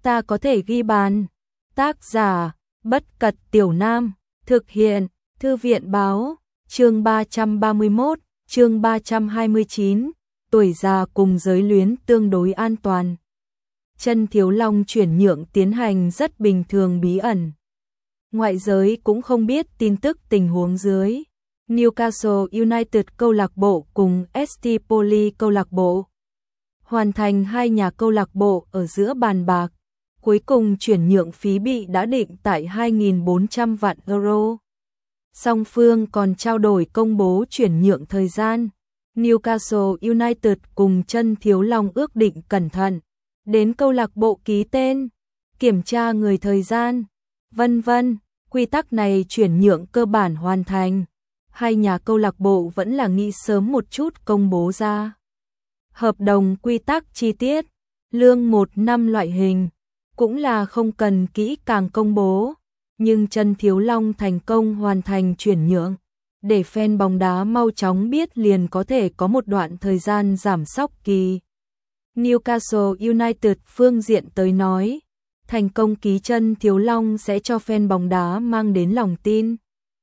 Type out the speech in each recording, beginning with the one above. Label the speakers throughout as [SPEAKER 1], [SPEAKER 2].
[SPEAKER 1] ta có thể ghi bàn. Tác giả, Bất Cật Tiểu Nam, thực hiện, Thư viện Báo, chương 331, chương 329, tuổi già cùng giới luyến tương đối an toàn. Chân Thiếu Long chuyển nhượng tiến hành rất bình thường bí ẩn. Ngoại giới cũng không biết tin tức tình huống dưới. Newcastle United câu lạc bộ cùng ST Poli câu lạc bộ hoàn thành hai nhà câu lạc bộ ở giữa bàn bạc. Cuối cùng chuyển nhượng phí bị đã định tại 2.400 vạn euro. Song phương còn trao đổi công bố chuyển nhượng thời gian. Newcastle United cùng Chân Thiếu Long ước định cẩn thận, đến câu lạc bộ ký tên, kiểm tra người thời gian, vân vân. Quy tắc này chuyển nhượng cơ bản hoàn thành. Hai nhà câu lạc bộ vẫn là nghĩ sớm một chút công bố ra hợp đồng quy tắc chi tiết, lương 1 năm loại hình, cũng là không cần kỹ càng công bố, nhưng Chân Thiếu Long thành công hoàn thành chuyển nhượng, để fan bóng đá mau chóng biết liền có thể có một đoạn thời gian giảm sóc kỳ. Newcastle United phương diện tới nói, thành công ký Chân Thiếu Long sẽ cho fan bóng đá mang đến lòng tin.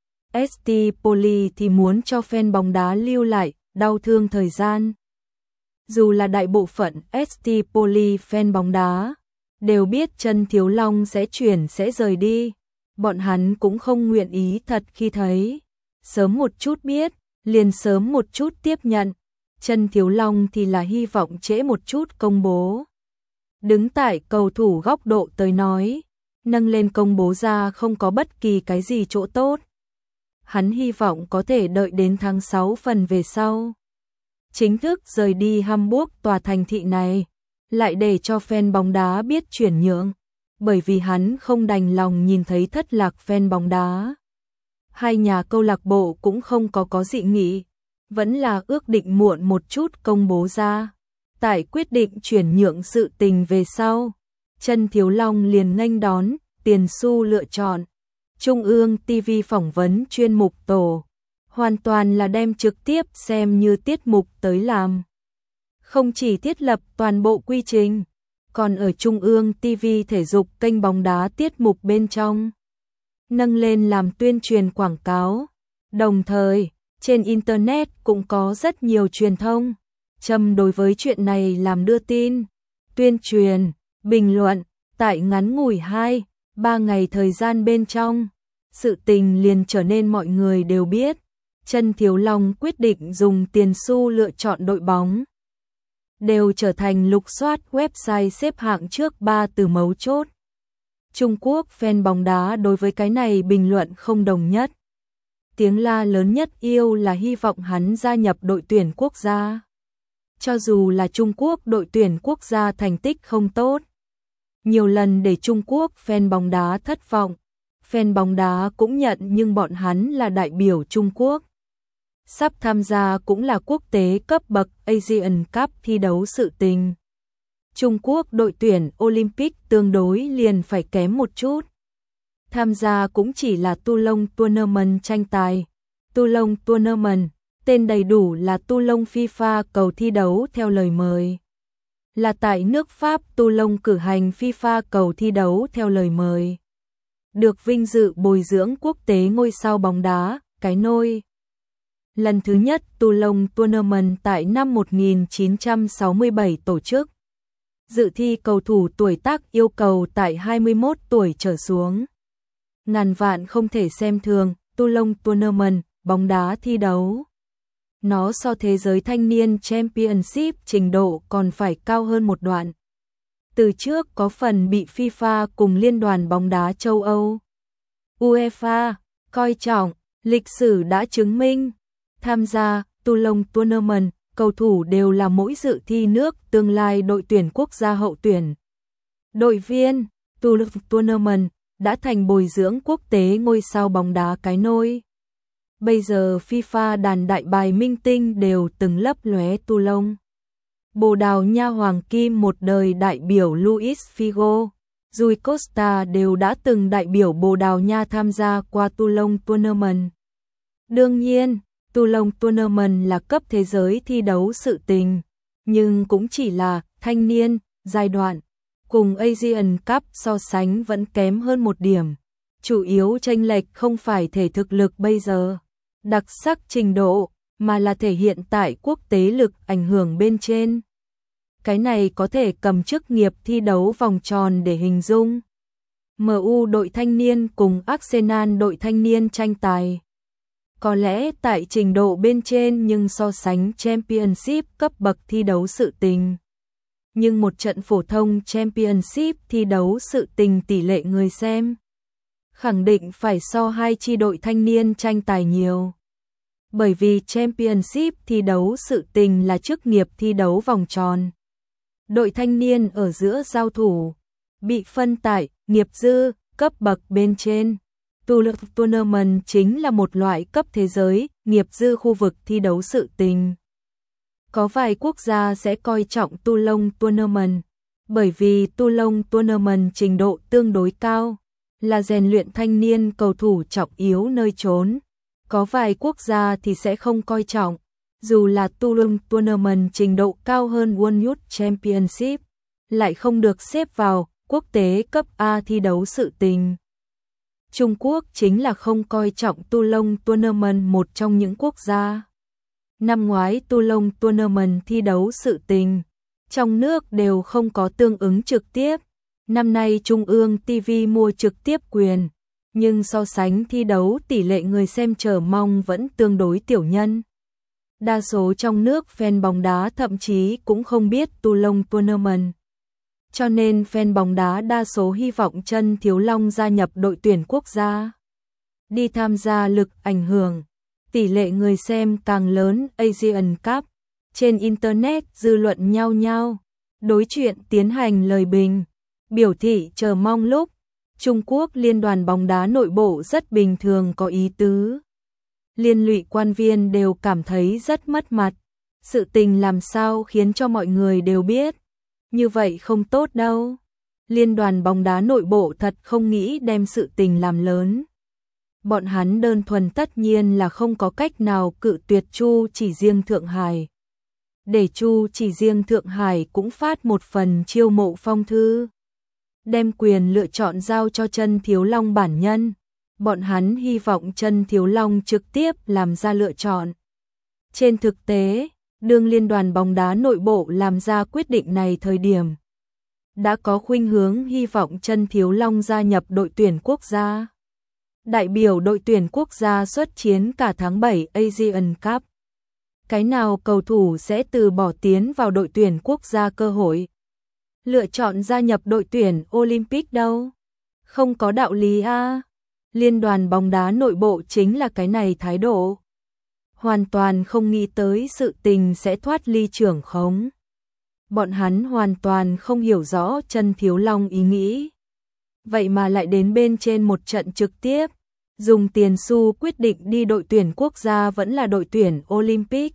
[SPEAKER 1] ST Poli thì muốn cho fan bóng đá lưu lại, đau thương thời gian. Dù là đại bộ phận ST Poli fan bóng đá đều biết Chân Thiếu Long sẽ rời đi, bọn hắn cũng không nguyện ý thật khi thấy. Sớm một chút biết, liền sớm một chút tiếp nhận. Chân Thiếu Long thì là hy vọng trễ một chút công bố. Đứng tại cầu thủ góc độ tới nói, nâng lên công bố ra không có bất kỳ cái gì chỗ tốt. Hắn hy vọng có thể đợi đến tháng 6 phần về sau, chính thức rời đi Hamburg tòa thành thị này, lại để cho fan bóng đá biết chuyển nhượng, bởi vì hắn không đành lòng nhìn thấy thất lạc fan bóng đá. Hai nhà câu lạc bộ cũng không có dị nghị, vẫn là ước định muộn một chút công bố ra. Tại quyết định chuyển nhượng sự tình về sau, Chân Thiếu Long liền nghênh đón tiền xu lựa chọn. Trung ương TV phỏng vấn chuyên mục tổ, hoàn toàn là đem trực tiếp xem như tiết mục tới làm. Không chỉ thiết lập toàn bộ quy trình, còn ở Trung ương TV thể dục kênh bóng đá tiết mục bên trong nâng lên làm tuyên truyền quảng cáo. Đồng thời, trên Internet cũng có rất nhiều truyền thông châm đối với chuyện này làm đưa tin, tuyên truyền, bình luận. Tại ngắn ngủi 2-3 ngày thời gian bên trong, sự tình liền trở nên mọi người đều biết. Chân Thiếu Long quyết định dùng tiền xu lựa chọn đội bóng, đều trở thành lục soát website xếp hạng trước 3 từ mấu chốt. Trung Quốc fan bóng đá đối với cái này bình luận không đồng nhất. Tiếng la lớn nhất yêu là hy vọng hắn gia nhập đội tuyển quốc gia. Cho dù là Trung Quốc đội tuyển quốc gia thành tích không tốt, nhiều lần để Trung Quốc fan bóng đá thất vọng, fan bóng đá cũng nhận, nhưng bọn hắn là đại biểu Trung Quốc, sắp tham gia cũng là quốc tế cấp bậc Asian Cup thi đấu sự tình. Trung Quốc đội tuyển Olympic tương đối liền phải kém một chút. Tham gia cũng chỉ là Toulon Tournament tranh tài. Toulon Tournament, tên đầy đủ là Toulon FIFA cầu thi đấu theo lời mời. Là tại nước Pháp Toulon cử hành FIFA cầu thi đấu theo lời mời. Được vinh dự bồi dưỡng quốc tế ngôi sao bóng đá, cái nôi. Lần thứ nhất Toulon Tournament tại năm 1967 tổ chức. Dự thi cầu thủ tuổi tác yêu cầu tại 21 tuổi trở xuống. Ngàn vạn không thể xem thường Toulon Tournament, bóng đá thi đấu. Nó so thế giới thanh niên Championship trình độ còn phải cao hơn một đoạn. Từ trước có phần bị FIFA cùng Liên đoàn bóng đá châu Âu, UEFA, coi trọng, lịch sử đã chứng minh. Tham gia Toulon Tournament, cầu thủ đều là mỗi dự thi nước tương lai đội tuyển quốc gia hậu tuyển. Đội viên Toulon Tournament đã thành bồi dưỡng quốc tế ngôi sao bóng đá cái nôi. Bây giờ FIFA đàn đại bài minh tinh đều từng lấp lóe Toulon. Bồ Đào Nha hoàng kim một đời đại biểu Luis Figo, Rui Costa đều đã từng đại biểu Bồ Đào Nha tham gia qua Toulon Tournament. Đương nhiên, Toulon Tournament là cấp thế giới thi đấu sự tình, nhưng cũng chỉ là thanh niên, giai đoạn. cùng Asian Cup so sánh vẫn kém hơn một điểm. Chủ yếu chênh lệch không phải thể thực lực bây giờ, đặc sắc trình độ, mà là thể hiện tại quốc tế lực ảnh hưởng bên trên. Cái này có thể cầm chức nghiệp thi đấu vòng tròn để hình dung. MU đội thanh niên cùng Arsenal đội thanh niên tranh tài. Có lẽ tại trình độ bên trên nhưng so sánh Championship cấp bậc thi đấu sự tình. Nhưng một trận phổ thông Championship thi đấu sự tình tỷ lệ người xem khẳng định phải so hai chi đội thanh niên tranh tài nhiều. Bởi vì Championship thi đấu sự tình là chức nghiệp thi đấu vòng tròn. Đội thanh niên ở giữa giao thủ, bị phân tại nghiệp dư, cấp bậc bên trên. Tournament chính là một loại cấp thế giới, nghiệp dư khu vực thi đấu sự tình. Có vài quốc gia sẽ coi trọng Toulon Tournament, bởi vì Toulon Tournament trình độ tương đối cao, là rèn luyện thanh niên cầu thủ trọng yếu nơi trốn. Có vài quốc gia thì sẽ không coi trọng, dù là Toulon Tournament trình độ cao hơn World Youth Championship, lại không được xếp vào quốc tế cấp A thi đấu sự tình. Trung Quốc chính là không coi trọng Toulon Tournament, một trong những quốc gia. Năm ngoái Toulon Tournament thi đấu sự tình, trong nước đều không có tương ứng trực tiếp. Năm nay Trung ương TV mua trực tiếp quyền, nhưng so sánh thi đấu tỷ lệ người xem chờ mong vẫn tương đối tiểu nhân. Đa số trong nước fan bóng đá thậm chí cũng không biết Toulon Tournament. Cho nên fan bóng đá đa số hy vọng Trân Thiếu Long gia nhập đội tuyển quốc gia, đi tham gia lực ảnh hưởng. Tỷ lệ người xem càng lớn. Asian Cup, trên Internet dư luận nhao nhao, đối chuyện tiến hành lời bình, biểu thị chờ mong lúc. Trung Quốc liên đoàn bóng đá nội bộ rất bình thường có ý tứ. Liên lụy quan viên đều cảm thấy rất mất mặt. Sự tình làm sao khiến cho mọi người đều biết. Như vậy không tốt đâu. Liên đoàn bóng đá nội bộ thật không nghĩ đem sự tình làm lớn. Bọn hắn đơn thuần tất nhiên là không có cách nào cự tuyệt Chu Chỉ Riêng Thượng Hải. Để Chu Chỉ Riêng Thượng Hải cũng phát một phần chiêu mộ phong thư, đem quyền lựa chọn giao cho Trân Thiếu Long bản nhân. Bọn hắn hy vọng Trân Thiếu Long trực tiếp làm ra lựa chọn. Trên thực tế, đương liên đoàn bóng đá nội bộ làm ra quyết định này thời điểm, đã có khuynh hướng hy vọng Trân Thiếu Long gia nhập đội tuyển quốc gia. Đại biểu đội tuyển quốc gia xuất chiến cả tháng 7 Asian Cup. Cái nào cầu thủ sẽ từ bỏ tiến vào đội tuyển quốc gia cơ hội lựa chọn gia nhập đội tuyển Olympic đâu? Không có đạo lý a. Liên đoàn bóng đá nội bộ chính là cái này thái độ. Hoàn toàn không nghĩ tới sự tình sẽ thoát ly trưởng khống. Bọn hắn hoàn toàn không hiểu rõ Trân Thiếu Long ý nghĩ. Vậy mà lại đến bên trên một trận trực tiếp, dùng tiền xu quyết định đi đội tuyển quốc gia vẫn là đội tuyển Olympic.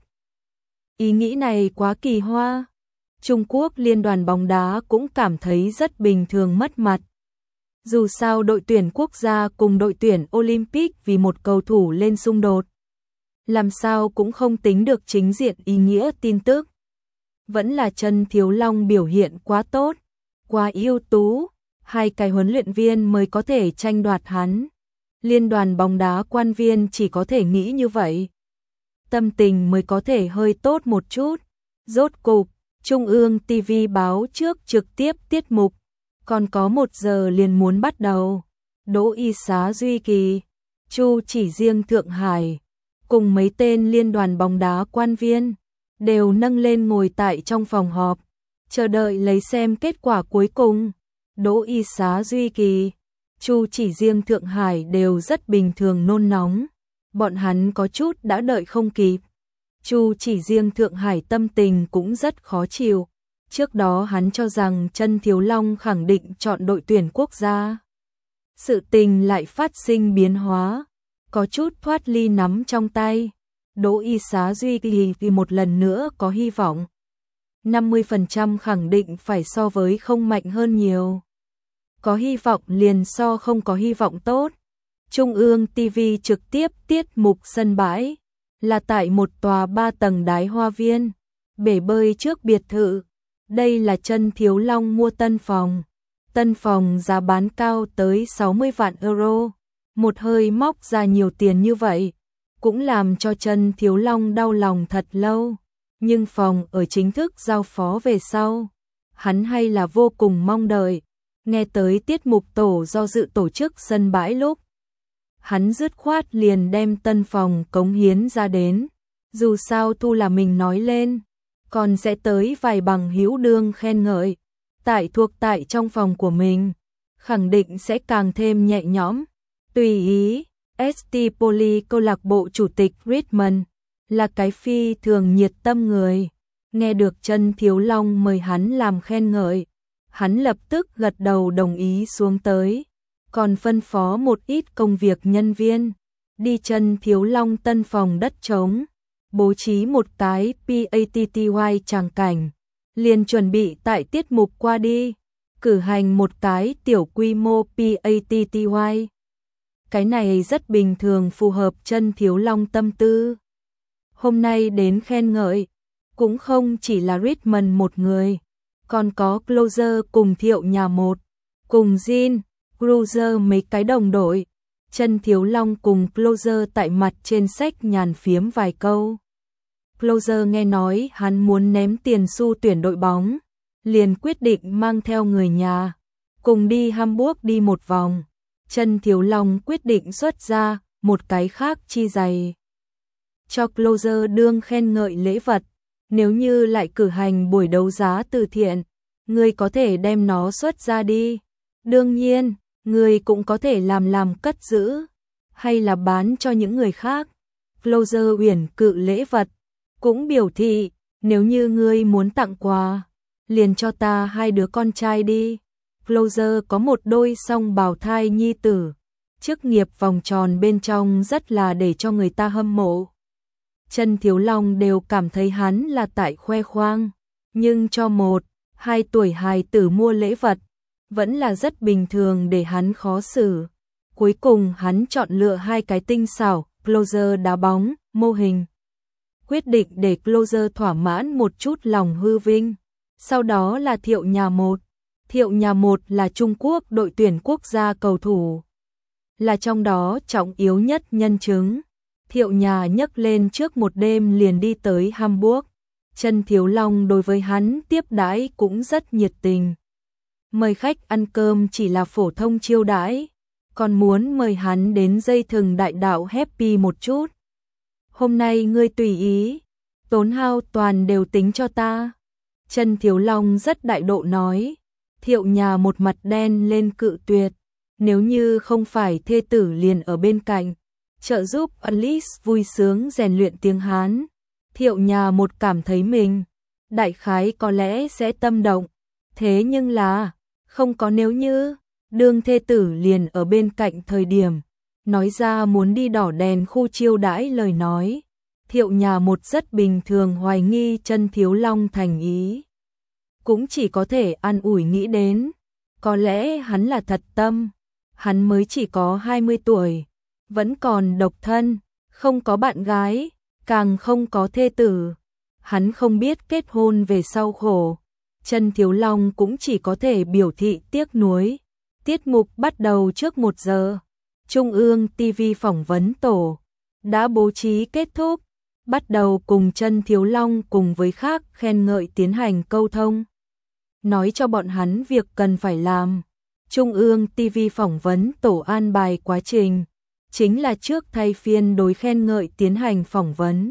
[SPEAKER 1] Ý nghĩ này quá kỳ hoa. Trung Quốc liên đoàn bóng đá cũng cảm thấy rất bình thường mất mặt. Dù sao đội tuyển quốc gia cùng đội tuyển Olympic vì một cầu thủ lên xung đột, làm sao cũng không tính được chính diện ý nghĩa tin tức. Vẫn là Trân Thiếu Long biểu hiện quá tốt, quá ưu tú, hai cái huấn luyện viên mới có thể tranh đoạt hắn. Liên đoàn bóng đá quan viên chỉ có thể nghĩ như vậy. Tâm tình mới có thể hơi tốt một chút. Rốt cục, Trung ương TV báo trước trực tiếp tiết mục, còn có 1 giờ liền muốn bắt đầu. Đỗ Y Xá Duy Kỳ, Chu Chỉ Riêng Thượng Hải, cùng mấy tên liên đoàn bóng đá quan viên, đều nâng lên ngồi tại trong phòng họp, chờ đợi lấy xem kết quả cuối cùng. Đỗ Y Xá Duy Kỳ, Chu Chỉ Riêng Thượng Hải đều rất bình thường nôn nóng, bọn hắn có chút đã đợi không kịp. Chu Chỉ Riêng Thượng Hải tâm tình cũng rất khó chịu. Trước đó hắn cho rằng Trân Thiếu Long khẳng định chọn đội tuyển quốc gia. Sự tình lại phát sinh biến hóa, có chút thoát ly nắm trong tay. Đỗ Y Xá Duy Kỳ vì một lần nữa có hy vọng. 50% khẳng định phải so với không mạnh hơn nhiều. Có hy vọng liền so không có hy vọng tốt. Trung ương TV trực tiếp tiết mục sân bãi, là tại một tòa 3 tầng đái hoa viên, bể bơi trước biệt thự. Đây là Chân Thiếu Long mua tân phòng. Tân phòng giá bán cao tới 60 vạn euro. Một hơi móc ra nhiều tiền như vậy, cũng làm cho Chân Thiếu Long đau lòng thật lâu. Nhưng phòng ở chính thức giao phó về sau, hắn hay là vô cùng mong đợi. Nghe tới tiết mục tổ do dự tổ chức sân bãi lúc, hắn dứt khoát liền đem tân phòng cống hiến ra đến. Dù sao thu là mình nói lên, còn sẽ tới vài bằng hữu đương khen ngợi. Thuộc tại trong phòng của mình, khẳng định sẽ càng thêm nhẹ nhõm. Tùy ý, ST Poly câu lạc bộ chủ tịch Richmond là cái phi thường nhiệt tâm người. Nghe được Chân Thiếu Long mời hắn làm khen ngợi, hắn lập tức gật đầu đồng ý xuống tới. Còn phân phó một ít công việc nhân viên, đi Chân Thiếu Long tân phòng đất trống, bố trí một cái PATTY tràng cảnh, liền chuẩn bị tại tiết mục qua đi, cử hành một cái tiểu quy mô PATTY. Cái này rất bình thường, phù hợp Chân Thiếu Long tâm tư. Hôm nay đến khen ngợi, cũng không chỉ là Richmond một người, còn có Closer cùng Thiệu Nhà Một, cùng Jin, Cruiser mấy cái đồng đội. Chân Thiếu Long cùng Closer tại mặt trên sách nhàn phiếm vài câu. Closer nghe nói hắn muốn ném tiền xu tuyển đội bóng, liền quyết định mang theo người nhà, cùng đi Hamburg đi một vòng. Chân Thiếu Long quyết định xuất ra một cái khác chi giày cho Closer đương khen ngợi lễ vật. Nếu như lại cử hành buổi đấu giá từ thiện, người có thể đem nó xuất ra đi. Đương nhiên, người cũng có thể làm cất giữ, hay là bán cho những người khác. Closer uyển cự lễ vật, cũng biểu thị, nếu như ngươi muốn tặng quà, liền cho ta hai đứa con trai đi. Closer có một đôi song bào thai nhi tử, chức nghiệp vòng tròn bên trong rất là để cho người ta hâm mộ. Chân Thiếu Long đều cảm thấy hắn là tại khoe khoang, nhưng cho 1-2 tuổi hài tử mua lễ vật, vẫn là rất bình thường để hắn khó xử. Cuối cùng hắn chọn lựa hai cái tinh xảo, Closer đá bóng, mô hình. Quyết định để Closer thỏa mãn một chút lòng hư vinh. Sau đó là Thiệu Nhà Một. Thiệu Nhà Một là Trung Quốc đội tuyển quốc gia cầu thủ, là trong đó trọng yếu nhất nhân chứng. Thiệu Nhà nhấc lên trước một đêm liền đi tới Hamburg. Chân Thiếu Long đối với hắn tiếp đãi cũng rất nhiệt tình. Mời khách ăn cơm chỉ là phổ thông chiêu đãi, còn muốn mời hắn đến dây thừng đại đạo happy một chút. Hôm nay ngươi tùy ý, tốn hao toàn đều tính cho ta. Chân Thiếu Long rất đại độ nói. Thiệu Nhà một mặt đen lên cự tuyệt. Nếu như không phải thê tử liền ở bên cạnh, trợ giúp Alice vui sướng rèn luyện tiếng Hán, Thiệu Nhà một cảm thấy mình đại khái có lẽ sẽ tâm động. Thế nhưng là không có nếu như, đương thê tử liền ở bên cạnh thời điểm nói ra muốn đi đỏ đèn khu chiêu đãi lời nói, Thiệu Nhà một rất bình thường hoài nghi Chân Thiếu Long thành ý. Cũng chỉ có thể an ủi nghĩ đến, có lẽ hắn là thật tâm, hắn mới chỉ có 20 tuổi, vẫn còn độc thân, không có bạn gái, càng không có thê tử. Hắn không biết kết hôn về sau khổ. Chân Thiếu Long cũng chỉ có thể biểu thị tiếc nuối. Tiết mục bắt đầu trước 1 giờ. Trung ương TV phỏng vấn tổ đã bố trí kết thúc, bắt đầu cùng Chân Thiếu Long cùng với khác khen ngợi tiến hành câu thông, nói cho bọn hắn việc cần phải làm. Trung ương TV phỏng vấn tổ an bài quá trình, chính là trước thay phiên đối khen ngợi tiến hành phỏng vấn,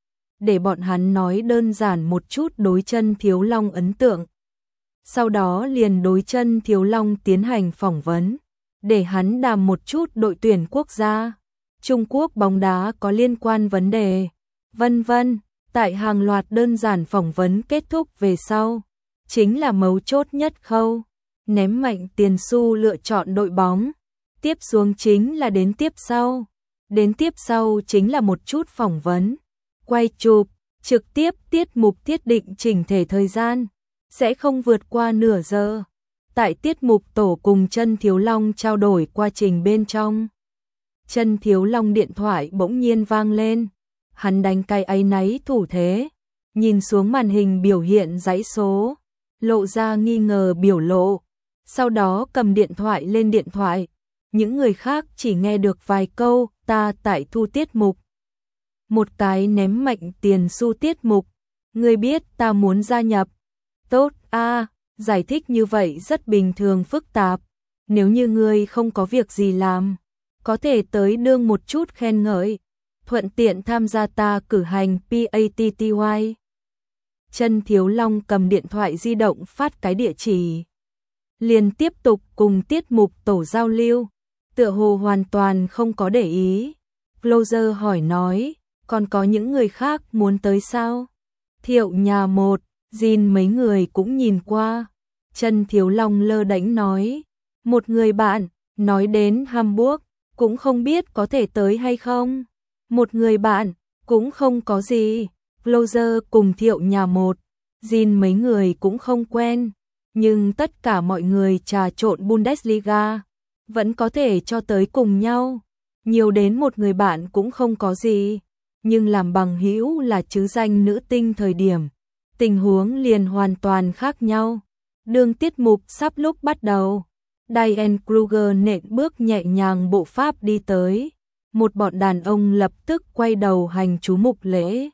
[SPEAKER 1] để bọn hắn nói đơn giản một chút đối Chân Thiếu Long ấn tượng. Sau đó liền đối Chân Thiếu Long tiến hành phỏng vấn, để hắn đàm một chút đội tuyển quốc gia, Trung Quốc bóng đá có liên quan vấn đề, vân vân. Tại hàng loạt đơn giản phỏng vấn kết thúc về sau, chính là mấu chốt nhất khâu, ném mạnh tiền xu lựa chọn đội bóng. Tiếp xuống chính là đến tiếp sau. Đến tiếp sau chính là một chút phỏng vấn, quay chụp, trực tiếp tiết mục thiết định chỉnh thể thời gian, sẽ không vượt qua nửa giờ. Tại tiết mục tổ cùng Chân Thiếu Long trao đổi quá trình bên trong, Chân Thiếu Long điện thoại bỗng nhiên vang lên. Hắn đánh cái áy náy thủ thế, nhìn xuống màn hình biểu hiện dãy số, lộ ra nghi ngờ biểu lộ, sau đó cầm điện thoại lên điện thoại. Những người khác chỉ nghe được vài câu ta tại thu tiết mục. Một cái ném mạnh tiền xu tiết mục, ngươi biết ta muốn gia nhập. Tốt a, giải thích như vậy rất bình thường phức tạp. Nếu như ngươi không có việc gì làm, có thể tới đương một chút khen ngợi, thuận tiện tham gia ta cử hành PATTY. Chân Thiếu Long cầm điện thoại di động phát cái địa chỉ. Liền tiếp tục cùng tiết mục tổ giao lưu, tựa hồ hoàn toàn không có để ý. Closer hỏi nói, còn có những người khác muốn tới sao? Thiệu nhà một, Jin mấy người cũng nhìn qua. Chân Thiếu Long lơ đễnh nói, một người bạn, nói đến Hamburg, cũng không biết có thể tới hay không. Một người bạn, cũng không có gì. Closer cùng Thiệu nhà một, Jin mấy người cũng không quen, nhưng tất cả mọi người trà trộn Bundesliga, vẫn có thể cho tới cùng nhau. Nhiều đến một người bạn cũng không có gì, nhưng làm bằng hữu là chứ danh nữ tinh thời điểm, tình huống liền hoàn toàn khác nhau. Đường tiết mục sắp lúc bắt đầu, Diane Kruger nện bước nhẹ nhàng bộ pháp đi tới, một bọn đàn ông lập tức quay đầu hành chú mục lễ.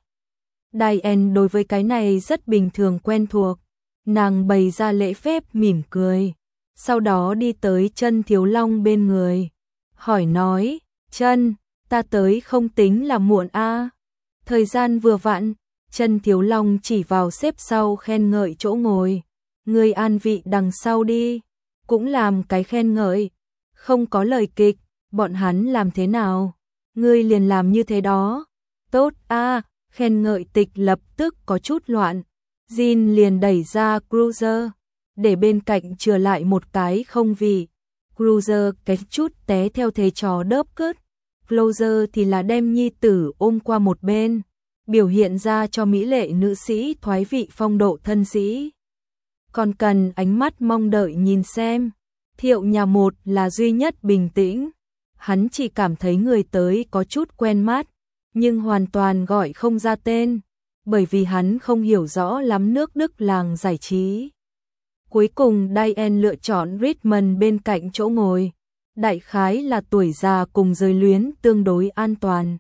[SPEAKER 1] Diane đối với cái này rất bình thường quen thuộc, nàng bày ra lễ phép mỉm cười, sau đó đi tới Chân Thiếu Long bên người, hỏi nói, Chân, ta tới không tính là muộn a. Thời gian vừa vặn. Chân Thiếu Long chỉ vào xếp sau khen ngợi chỗ ngồi, ngươi an vị đằng sau đi, cũng làm cái khen ngợi, không có lời kịch, bọn hắn làm thế nào, ngươi liền làm như thế đó. Tốt a, khen ngợi tịch lập tức có chút loạn. Jin liền đẩy ra Cruiser, để bên cạnh chừa lại một cái không vị. Cruiser cái chút té theo thế trò đớp cớt. Closer thì là đem nhi tử ôm qua một bên, biểu hiện ra cho mỹ lệ nữ sĩ thoái vị phong độ thân sĩ. Còn cần ánh mắt mong đợi nhìn xem. Thiệu nhà một là duy nhất bình tĩnh, hắn chỉ cảm thấy người tới có chút quen mắt, nhưng hoàn toàn gọi không ra tên, bởi vì hắn không hiểu rõ lắm nước Đức làng giải trí. Cuối cùng Diane lựa chọn Richmond bên cạnh chỗ ngồi, đại khái là tuổi già cùng giới luyến tương đối an toàn.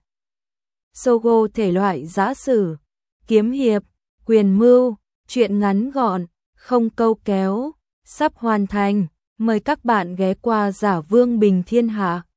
[SPEAKER 1] Sogo thể loại giã sử, kiếm hiệp, quyền mưu, truyện ngắn gọn, không câu kéo, sắp hoàn thành, mời các bạn ghé qua Giả Vương Bình Thiên Hạ.